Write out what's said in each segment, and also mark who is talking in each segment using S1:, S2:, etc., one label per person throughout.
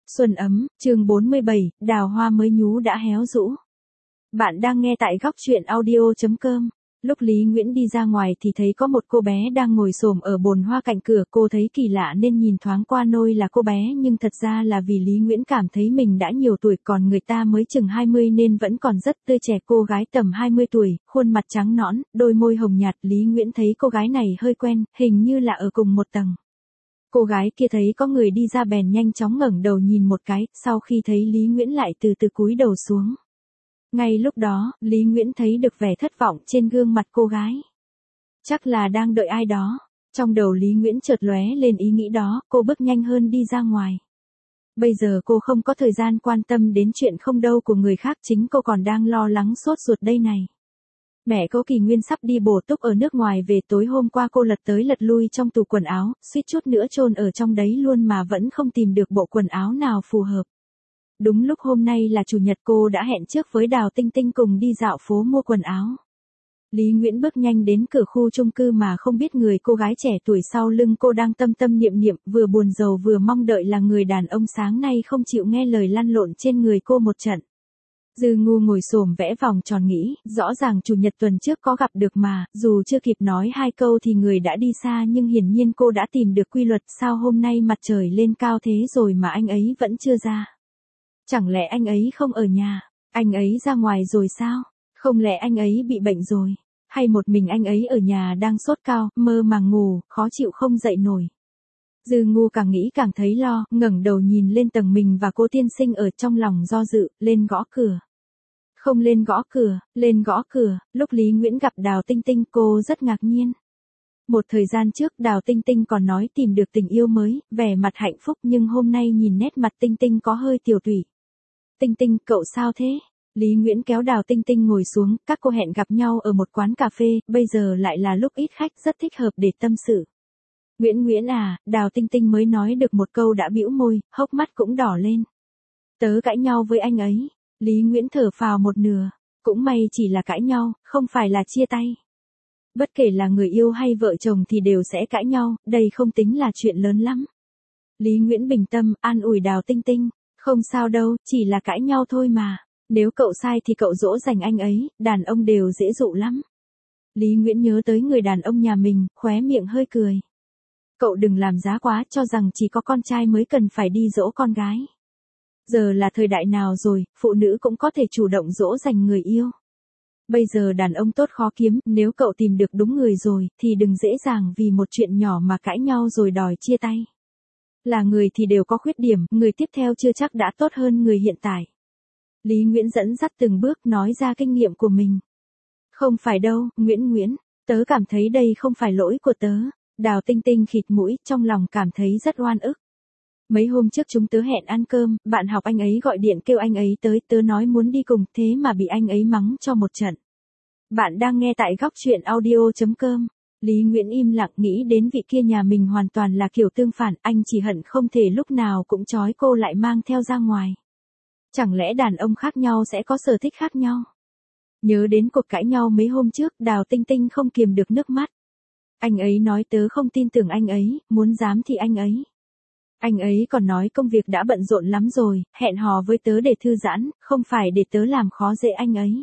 S1: Xuân ấm, chương 47, đào hoa mới nhú đã héo rũ. Bạn đang nghe tại góc truyện audio.com. Lúc Lý Nguyễn đi ra ngoài thì thấy có một cô bé đang ngồi xổm ở bồn hoa cạnh cửa. Cô thấy kỳ lạ nên nhìn thoáng qua nôi là cô bé, nhưng thật ra là vì Lý Nguyễn cảm thấy mình đã nhiều tuổi, còn người ta mới chừng 20 nên vẫn còn rất tươi trẻ. Cô gái tầm 20 tuổi, khuôn mặt trắng nõn, đôi môi hồng nhạt. Lý Nguyễn thấy cô gái này hơi quen, hình như là ở cùng một tầng. Cô gái kia thấy có người đi ra bèn nhanh chóng ngẩng đầu nhìn một cái, sau khi thấy Lý Nguyễn lại từ từ cúi đầu xuống. Ngay lúc đó, Lý Nguyễn thấy được vẻ thất vọng trên gương mặt cô gái. Chắc là đang đợi ai đó. Trong đầu Lý Nguyễn chợt lóe lên ý nghĩ đó, cô bước nhanh hơn đi ra ngoài. Bây giờ cô không có thời gian quan tâm đến chuyện không đâu của người khác, chính cô còn đang lo lắng sốt ruột đây này. Mẹ cô Kỳ Nguyên sắp đi bổ túc ở nước ngoài về, tối hôm qua cô lật tới lật lui trong tủ quần áo, suýt chút nữa chôn ở trong đấy luôn mà vẫn không tìm được bộ quần áo nào phù hợp. Đúng lúc hôm nay là chủ nhật, cô đã hẹn trước với Đào Tinh Tinh cùng đi dạo phố mua quần áo. Lý Nguyễn bước nhanh đến cửa khu chung cư mà không biết người cô gái trẻ tuổi sau lưng cô đang tâm tâm niệm niệm, vừa buồn rầu vừa mong đợi là người đàn ông sáng nay không chịu nghe lời lăn lộn trên người cô một trận. Dư Ngu ngồi xổm vẽ vòng tròn nghĩ, rõ ràng chủ nhật tuần trước có gặp được mà, dù chưa kịp nói hai câu thì người đã đi xa, nhưng hiển nhiên cô đã tìm được quy luật, sao hôm nay mặt trời lên cao thế rồi mà anh ấy vẫn chưa ra. Chẳng lẽ anh ấy không ở nhà, anh ấy ra ngoài rồi sao, không lẽ anh ấy bị bệnh rồi, hay một mình anh ấy ở nhà đang sốt cao, mơ màng ngủ, khó chịu không dậy nổi. Dư Ngu càng nghĩ càng thấy lo, ngẩng đầu nhìn lên tầng mình và cô tiên sinh ở trong lòng do dự, lên gõ cửa. Không lên gõ cửa, lên gõ cửa. Lúc Lý Nguyễn gặp Đào Tinh Tinh cô rất ngạc nhiên. Một thời gian trước Đào Tinh Tinh còn nói tìm được tình yêu mới, vẻ mặt hạnh phúc, nhưng hôm nay nhìn nét mặt Tinh Tinh có hơi tiều tụy. Tinh Tinh, cậu sao thế? Lý Nguyễn kéo Đào Tinh Tinh ngồi xuống, các cô hẹn gặp nhau ở một quán cà phê, bây giờ lại là lúc ít khách, rất thích hợp để tâm sự. Nguyễn à, Đào Tinh Tinh mới nói được một câu đã bĩu môi, hốc mắt cũng đỏ lên. Tớ cãi nhau với anh ấy. Lý Nguyễn thở phào một nửa, cũng may chỉ là cãi nhau, không phải là chia tay. Bất kể là người yêu hay vợ chồng thì đều sẽ cãi nhau, đây không tính là chuyện lớn lắm. Lý Nguyễn bình tâm, an ủi Đào Tinh Tinh, không sao đâu, chỉ là cãi nhau thôi mà. Nếu cậu sai thì cậu dỗ dành anh ấy, đàn ông đều dễ dụ lắm. Lý Nguyễn nhớ tới người đàn ông nhà mình, khóe miệng hơi cười. Cậu đừng làm giá quá, cho rằng chỉ có con trai mới cần phải đi dỗ con gái. Giờ là thời đại nào rồi, phụ nữ cũng có thể chủ động dỗ dành người yêu. Bây giờ đàn ông tốt khó kiếm, nếu cậu tìm được đúng người rồi, thì đừng dễ dàng vì một chuyện nhỏ mà cãi nhau rồi đòi chia tay. Là người thì đều có khuyết điểm, người tiếp theo chưa chắc đã tốt hơn người hiện tại. Lý Nguyễn dẫn dắt từng bước nói ra kinh nghiệm của mình. Không phải đâu, Nguyễn, tớ cảm thấy đây không phải lỗi của tớ. Đào Tinh Tinh khịt mũi, trong lòng cảm thấy rất oan ức. Mấy hôm trước chúng tớ hẹn ăn cơm, bạn học anh ấy gọi điện kêu anh ấy tới, tớ nói muốn đi cùng, thế mà bị anh ấy mắng cho một trận. Bạn đang nghe tại góc truyện audio.com. Lý Nguyễn im lặng, nghĩ đến vị kia nhà mình hoàn toàn là kiểu tương phản, anh chỉ hận không thể lúc nào cũng trói cô lại mang theo ra ngoài. Chẳng lẽ đàn ông khác nhau sẽ có sở thích khác nhau? Nhớ đến cuộc cãi nhau mấy hôm trước, Đào Tinh Tinh không kiềm được nước mắt. Anh ấy nói tớ không tin tưởng anh ấy, muốn dám thì anh ấy. Anh ấy còn nói công việc đã bận rộn lắm rồi, hẹn hò với tớ để thư giãn, không phải để tớ làm khó dễ anh ấy.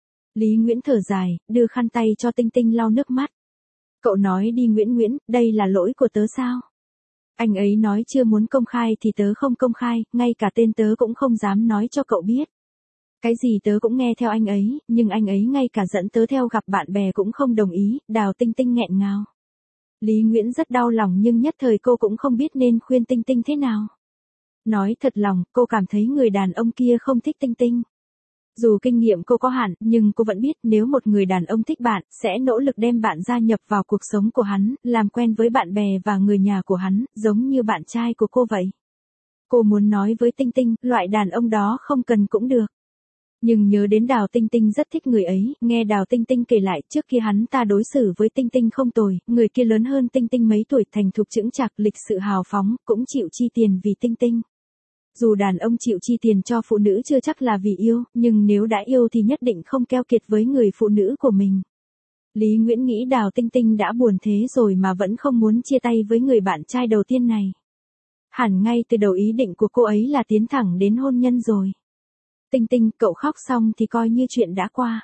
S1: Lý Nguyễn thở dài, đưa khăn tay cho Tinh Tinh lau nước mắt. Cậu nói đi Nguyễn, đây là lỗi của tớ sao? Anh ấy nói chưa muốn công khai thì tớ không công khai, ngay cả tên tớ cũng không dám nói cho cậu biết. Cái gì tớ cũng nghe theo anh ấy, nhưng anh ấy ngay cả dẫn tớ theo gặp bạn bè cũng không đồng ý. Đào Tinh Tinh nghẹn ngào. Lý Nguyễn rất đau lòng nhưng nhất thời cô cũng không biết nên khuyên Tinh Tinh thế nào. Nói thật lòng, cô cảm thấy người đàn ông kia không thích Tinh Tinh. Dù kinh nghiệm cô có hạn, nhưng cô vẫn biết nếu một người đàn ông thích bạn, sẽ nỗ lực đem bạn gia nhập vào cuộc sống của hắn, làm quen với bạn bè và người nhà của hắn, giống như bạn trai của cô vậy. Cô muốn nói với Tinh Tinh, loại đàn ông đó không cần cũng được. Nhưng nhớ đến Đào Tinh Tinh rất thích người ấy, nghe Đào Tinh Tinh kể lại trước kia hắn ta đối xử với Tinh Tinh không tồi, người kia lớn hơn Tinh Tinh mấy tuổi, thành thục chững chạc, lịch sự hào phóng, cũng chịu chi tiền vì Tinh Tinh. Dù đàn ông chịu chi tiền cho phụ nữ chưa chắc là vì yêu, nhưng nếu đã yêu thì nhất định không keo kiệt với người phụ nữ của mình. Lý Nguyễn nghĩ Đào Tinh Tinh đã buồn thế rồi mà vẫn không muốn chia tay với người bạn trai đầu tiên này. Hẳn ngay từ đầu ý định của cô ấy là tiến thẳng đến hôn nhân rồi. Tinh Tinh, cậu khóc xong thì coi như chuyện đã qua.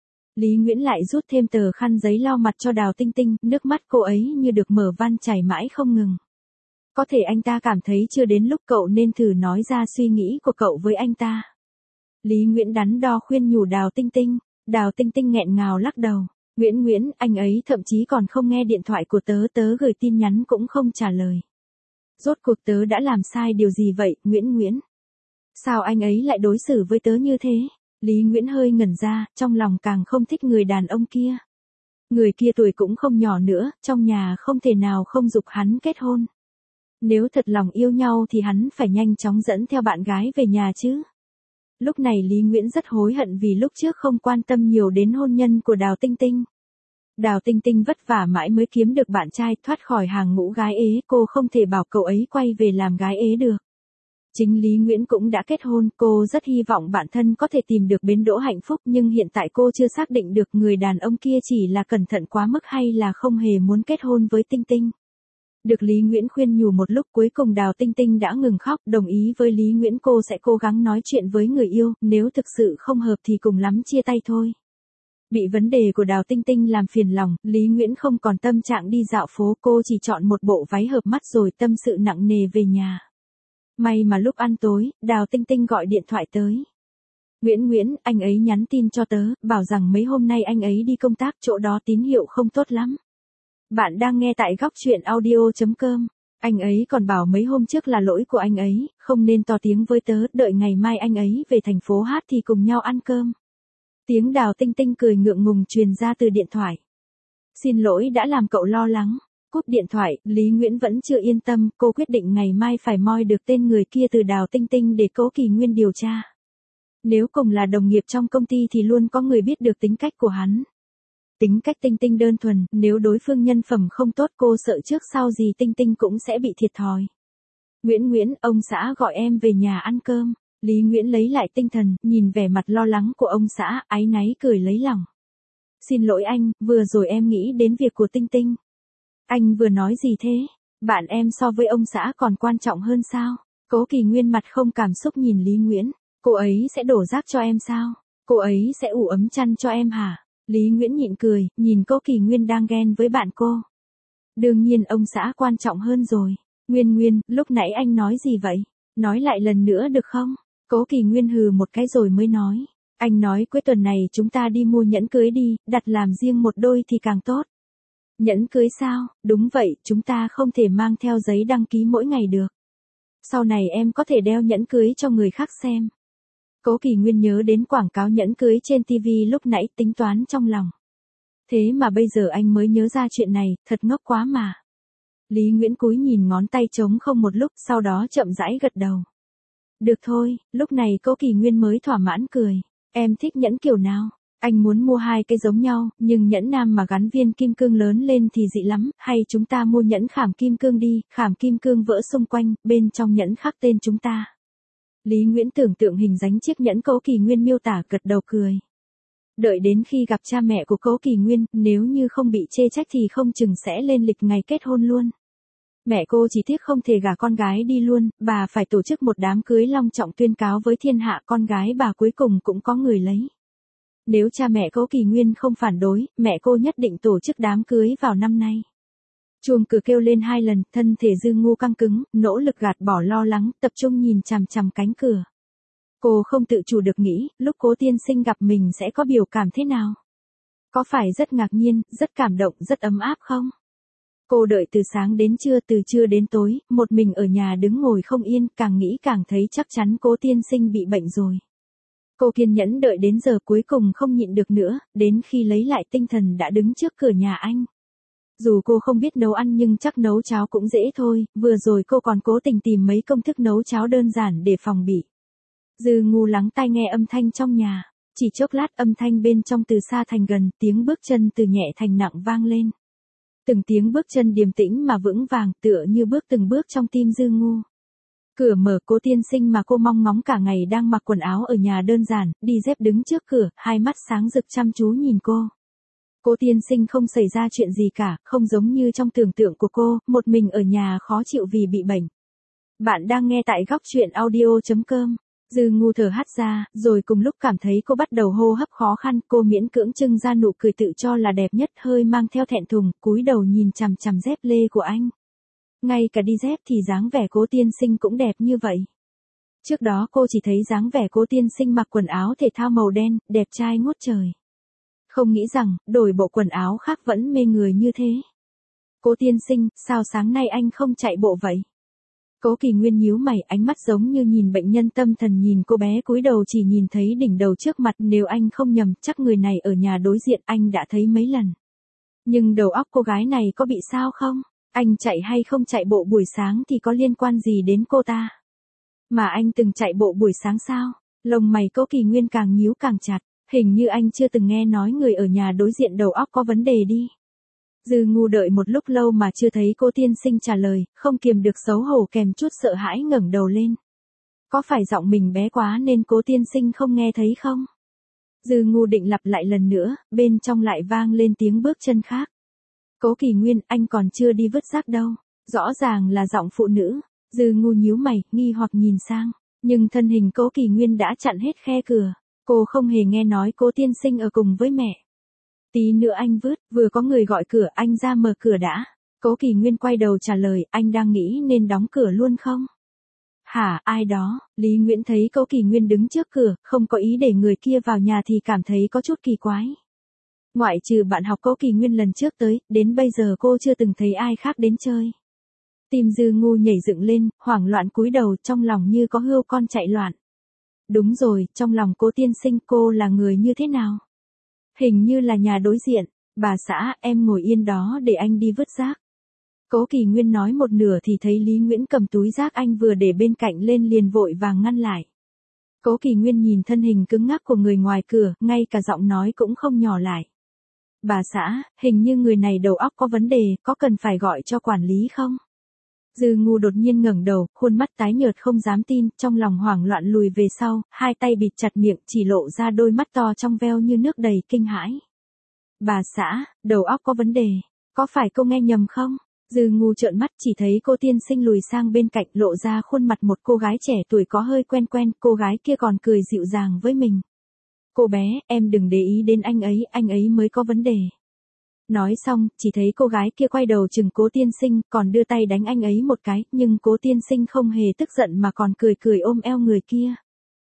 S1: Lý Nguyễn lại rút thêm tờ khăn giấy lau mặt cho Đào Tinh Tinh, nước mắt cô ấy như được mở van chảy mãi không ngừng. Có thể anh ta cảm thấy chưa đến lúc cậu nên thử nói ra suy nghĩ của cậu với anh ta. Lý Nguyễn đắn đo khuyên nhủ Đào Tinh Tinh. Đào Tinh Tinh nghẹn ngào lắc đầu. Nguyễn, anh ấy thậm chí còn không nghe điện thoại của tớ, tớ gửi tin nhắn cũng không trả lời. Rốt cuộc tớ đã làm sai điều gì vậy, Nguyễn? Sao anh ấy lại đối xử với tớ như thế? Lý Nguyễn hơi ngẩn ra, trong lòng càng không thích người đàn ông kia. Người kia tuổi cũng không nhỏ nữa, trong nhà không thể nào không giục hắn kết hôn. Nếu thật lòng yêu nhau thì hắn phải nhanh chóng dẫn theo bạn gái về nhà chứ. Lúc này Lý Nguyễn rất hối hận vì lúc trước không quan tâm nhiều đến hôn nhân của Đào Tinh Tinh. Đào Tinh Tinh vất vả mãi mới kiếm được bạn trai, thoát khỏi hàng ngũ gái ế, cô không thể bảo cậu ấy quay về làm gái ế được. Chính Lý Nguyễn cũng đã kết hôn, cô rất hy vọng bản thân có thể tìm được bến đỗ hạnh phúc, nhưng hiện tại cô chưa xác định được người đàn ông kia chỉ là cẩn thận quá mức hay là không hề muốn kết hôn với Tinh Tinh. Được Lý Nguyễn khuyên nhủ một lúc, cuối cùng Đào Tinh Tinh đã ngừng khóc, đồng ý với Lý Nguyễn cô sẽ cố gắng nói chuyện với người yêu, nếu thực sự không hợp thì cùng lắm chia tay thôi. Bị vấn đề của Đào Tinh Tinh làm phiền lòng, Lý Nguyễn không còn tâm trạng đi dạo phố, cô chỉ chọn một bộ váy hợp mắt rồi tâm sự nặng nề về nhà. May mà lúc ăn tối, Đào Tinh Tinh gọi điện thoại tới. Nguyễn, anh ấy nhắn tin cho tớ, bảo rằng mấy hôm nay anh ấy đi công tác, chỗ đó tín hiệu không tốt lắm. Bạn đang nghe tại góc truyện audio.com. Anh ấy còn bảo mấy hôm trước là lỗi của anh ấy, không nên to tiếng với tớ, đợi ngày mai anh ấy về thành phố hát thì cùng nhau ăn cơm. Tiếng Đào Tinh Tinh cười ngượng ngùng truyền ra từ điện thoại. Xin lỗi đã làm cậu lo lắng. Cúp điện thoại, Lý Nguyễn vẫn chưa yên tâm, cô quyết định ngày mai phải moi được tên người kia từ Đào Tinh Tinh để Cố Kỳ Nguyên điều tra. Nếu cùng là đồng nghiệp trong công ty thì luôn có người biết được tính cách của hắn. Tính cách Tinh Tinh đơn thuần, nếu đối phương nhân phẩm không tốt cô sợ trước sau gì Tinh Tinh cũng sẽ bị thiệt thòi. Nguyễn, ông xã gọi em về nhà ăn cơm. Lý Nguyễn lấy lại tinh thần, nhìn vẻ mặt lo lắng của ông xã, áy náy cười lấy lòng. Xin lỗi anh, vừa rồi em nghĩ đến việc của Tinh Tinh. Anh vừa nói gì thế? Bạn em so với ông xã còn quan trọng hơn sao? Cố Kỳ Nguyên mặt không cảm xúc nhìn Lý Nguyễn. Cô ấy sẽ đổ rác cho em sao? Cô ấy sẽ ủ ấm chăn cho em hả? Lý Nguyễn nhịn cười, nhìn Cố Kỳ Nguyên đang ghen với bạn cô. Đương nhiên ông xã quan trọng hơn rồi. Nguyên, lúc nãy anh nói gì vậy? Nói lại lần nữa được không? Cố Kỳ Nguyên hừ một cái rồi mới nói. Anh nói cuối tuần này chúng ta đi mua nhẫn cưới đi, đặt làm riêng một đôi thì càng tốt. Nhẫn cưới sao? Đúng vậy, chúng ta không thể mang theo giấy đăng ký mỗi ngày được. Sau này em có thể đeo nhẫn cưới cho người khác xem. Cố Kỳ Nguyên nhớ đến quảng cáo nhẫn cưới trên TV lúc nãy, tính toán trong lòng. Thế mà bây giờ anh mới nhớ ra chuyện này, thật ngốc quá mà. Lý Nguyễn cúi nhìn ngón tay trống không một lúc, sau đó chậm rãi gật đầu. Được thôi, lúc này Cố Kỳ Nguyên mới thỏa mãn cười. Em thích nhẫn kiểu nào? Anh muốn mua hai cái giống nhau, nhưng nhẫn nam mà gắn viên kim cương lớn lên thì dị lắm, hay chúng ta mua nhẫn khảm kim cương đi, khảm kim cương vỡ xung quanh, bên trong nhẫn khắc tên chúng ta. Lý Nguyễn tưởng tượng hình dáng chiếc nhẫn Cố Kỳ Nguyên miêu tả, gật đầu cười. Đợi đến khi gặp cha mẹ của Cố Kỳ Nguyên, nếu như không bị chê trách thì không chừng sẽ lên lịch ngày kết hôn luôn. Mẹ cô chỉ tiếc không thể gả con gái đi luôn, bà phải tổ chức một đám cưới long trọng tuyên cáo với thiên hạ, con gái bà cuối cùng cũng có người lấy. Nếu cha mẹ Cố Kỳ Nguyên không phản đối, mẹ cô nhất định tổ chức đám cưới vào năm nay. Chuông cửa kêu lên 2 lần, thân thể Dư Ngu căng cứng, nỗ lực gạt bỏ lo lắng, tập trung nhìn chằm chằm cánh cửa. Cô không tự chủ được nghĩ, lúc Cố tiên sinh gặp mình sẽ có biểu cảm thế nào? Có phải rất ngạc nhiên, rất cảm động, rất ấm áp không? Cô đợi từ sáng đến trưa, từ trưa đến tối, một mình ở nhà đứng ngồi không yên, càng nghĩ càng thấy chắc chắn Cố tiên sinh bị bệnh rồi. Cô kiên nhẫn đợi đến giờ cuối cùng không nhịn được nữa, đến khi lấy lại tinh thần đã đứng trước cửa nhà anh. Dù cô không biết nấu ăn nhưng chắc nấu cháo cũng dễ thôi, vừa rồi cô còn cố tình tìm mấy công thức nấu cháo đơn giản để phòng bị. Dư Ngu lắng tai nghe âm thanh trong nhà, chỉ chốc lát âm thanh bên trong từ xa thành gần, tiếng bước chân từ nhẹ thành nặng vang lên. Từng tiếng bước chân điềm tĩnh mà vững vàng, tựa như bước từng bước trong tim Dư Ngu. Cửa mở, Cố tiên sinh mà cô mong ngóng cả ngày đang mặc quần áo ở nhà đơn giản, đi dép đứng trước cửa, hai mắt sáng rực chăm chú nhìn cô. Cố tiên sinh không xảy ra chuyện gì cả, không giống như trong tưởng tượng của cô, một mình ở nhà khó chịu vì bị bệnh. Bạn đang nghe tại góc chuyện audio.com. Dư Ngu thở hắt ra, rồi cùng lúc cảm thấy cô bắt đầu hô hấp khó khăn, cô miễn cưỡng trưng ra nụ cười tự cho là đẹp nhất, hơi mang theo thẹn thùng, cúi đầu nhìn chằm chằm dép lê của anh. Ngay cả đi dép thì dáng vẻ Cố tiên sinh cũng đẹp như vậy. Trước đó cô chỉ thấy dáng vẻ Cố tiên sinh mặc quần áo thể thao màu đen, đẹp trai ngút trời. Không nghĩ rằng, đổi bộ quần áo khác vẫn mê người như thế. Cố tiên sinh, sao sáng nay anh không chạy bộ vậy? Cố Kỳ Nguyên nhíu mày, ánh mắt giống như nhìn bệnh nhân tâm thần nhìn cô bé cúi đầu chỉ nhìn thấy đỉnh đầu trước mặt, nếu anh không nhầm, chắc người này ở nhà đối diện anh đã thấy mấy lần. Nhưng đầu óc cô gái này có bị sao không? Anh chạy hay không chạy bộ buổi sáng thì có liên quan gì đến cô ta? Mà anh từng chạy bộ buổi sáng sao? Lông mày Cố Kỳ Nguyên càng nhíu càng chặt, hình như anh chưa từng nghe nói người ở nhà đối diện đầu óc có vấn đề đi. Dư Ngu đợi một lúc lâu mà chưa thấy Cố tiên sinh trả lời, không kiềm được xấu hổ kèm chút sợ hãi ngẩng đầu lên. Có phải giọng mình bé quá nên Cố tiên sinh không nghe thấy không? Dư Ngu định lặp lại lần nữa, bên trong lại vang lên tiếng bước chân khác. Cố Kỳ Nguyên, anh còn chưa đi vứt rác đâu. Rõ ràng là giọng phụ nữ. Dư Ngu nhíu mày, nghi hoặc nhìn sang. Nhưng thân hình Cố Kỳ Nguyên đã chặn hết khe cửa. Cô không hề nghe nói Cố tiên sinh ở cùng với mẹ. Tí nữa anh vứt, vừa có người gọi cửa, anh ra mở cửa đã. Cố Kỳ Nguyên quay đầu trả lời, anh đang nghĩ nên đóng cửa luôn không? Hả, ai đó? Lý Nguyễn thấy Cố Kỳ Nguyên đứng trước cửa, không có ý để người kia vào nhà thì cảm thấy có chút kỳ quái. Ngoại trừ bạn học Cố Kỳ Nguyên lần trước tới, đến bây giờ cô chưa từng thấy ai khác đến chơi. Tim Dư Ngu nhảy dựng lên, hoảng loạn cúi đầu, trong lòng như có hươu con chạy loạn. Đúng rồi, trong lòng Cố tiên sinh cô là người như thế nào? Hình như là nhà đối diện. Bà xã, em ngồi yên đó để anh đi vứt rác. Cố Kỳ Nguyên nói một nửa thì thấy Lý Nguyễn cầm túi rác anh vừa để bên cạnh lên liền vội vàng ngăn lại. Cố Kỳ Nguyên nhìn thân hình cứng ngắc của người ngoài cửa, ngay cả giọng nói cũng không nhỏ lại. Bà xã, hình như người này đầu óc có vấn đề, có cần phải gọi cho quản lý không? Dư Ngu đột nhiên ngẩng đầu, khuôn mắt tái nhợt không dám tin, trong lòng hoảng loạn lùi về sau, hai tay bịt chặt miệng, chỉ lộ ra đôi mắt to trong veo như nước đầy kinh hãi. Bà xã, đầu óc có vấn đề, có phải cô nghe nhầm không? Dư Ngu trợn mắt chỉ thấy Cố tiên sinh lùi sang bên cạnh lộ ra khuôn mặt một cô gái trẻ tuổi có hơi quen quen, cô gái kia còn cười dịu dàng với mình. Cô bé, em đừng để ý đến anh ấy mới có vấn đề. Nói xong, chỉ thấy cô gái kia quay đầu chừng Cố tiên sinh, còn đưa tay đánh anh ấy một cái, nhưng Cố tiên sinh không hề tức giận mà còn cười cười ôm eo người kia.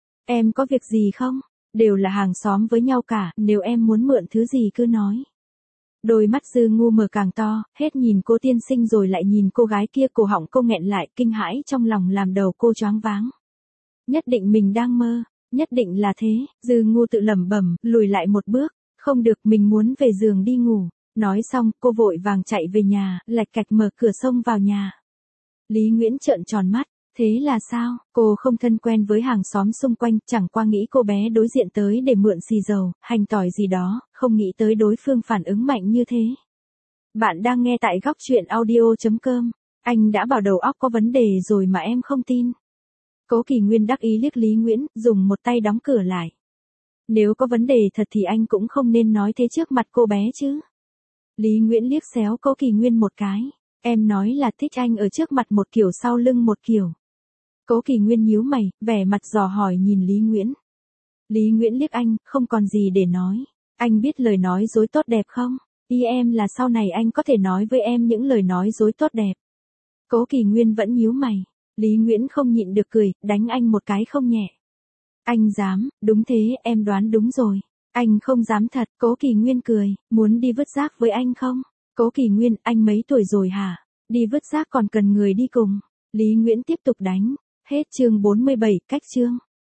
S1: Em có việc gì không? Đều là hàng xóm với nhau cả, nếu em muốn mượn thứ gì cứ nói. Đôi mắt Dư Ngu mở càng to, hết nhìn Cố tiên sinh rồi lại nhìn cô gái kia, cổ họng cô nghẹn lại, kinh hãi trong lòng làm đầu cô choáng váng. Nhất định mình đang mơ, nhất định là thế, Dư Ngu tự lẩm bẩm, lùi lại một bước, không được, mình muốn về giường đi ngủ. Nói xong, cô vội vàng chạy về nhà, lạch cạch mở cửa xông vào nhà. Lý Nguyễn trợn tròn mắt, thế là sao? Cô không thân quen với hàng xóm xung quanh, chẳng qua nghĩ cô bé đối diện tới để mượn xì dầu, hành tỏi gì đó, không nghĩ tới đối phương phản ứng mạnh như thế. Bạn đang nghe tại góc chuyện audio.com. Anh đã bảo đầu óc có vấn đề rồi mà em không tin. Cố Kỳ Nguyên đắc ý liếc Lý Nguyễn, dùng một tay đóng cửa lại. Nếu có vấn đề thật thì anh cũng không nên nói thế trước mặt cô bé chứ. Lý Nguyễn liếc xéo Cố Kỳ Nguyên một cái. Em nói là thích anh ở trước mặt một kiểu sau lưng một kiểu. Cố Kỳ Nguyên nhíu mày, vẻ mặt dò hỏi nhìn Lý Nguyễn. Lý Nguyễn liếc anh, không còn gì để nói. Anh biết lời nói dối tốt đẹp không? Ý em là sau này anh có thể nói với em những lời nói dối tốt đẹp. Cố Kỳ Nguyên vẫn nhíu mày. Lý Nguyễn không nhịn được cười, đánh anh một cái không nhẹ. Anh dám, đúng thế, em đoán đúng rồi. Anh không dám thật, Cố Kỳ Nguyên cười, muốn đi vứt rác với anh không? Cố Kỳ Nguyên, anh mấy tuổi rồi hả? Đi vứt rác còn cần người đi cùng. Lý Nguyễn tiếp tục đánh. Hết chương 47, cách chương.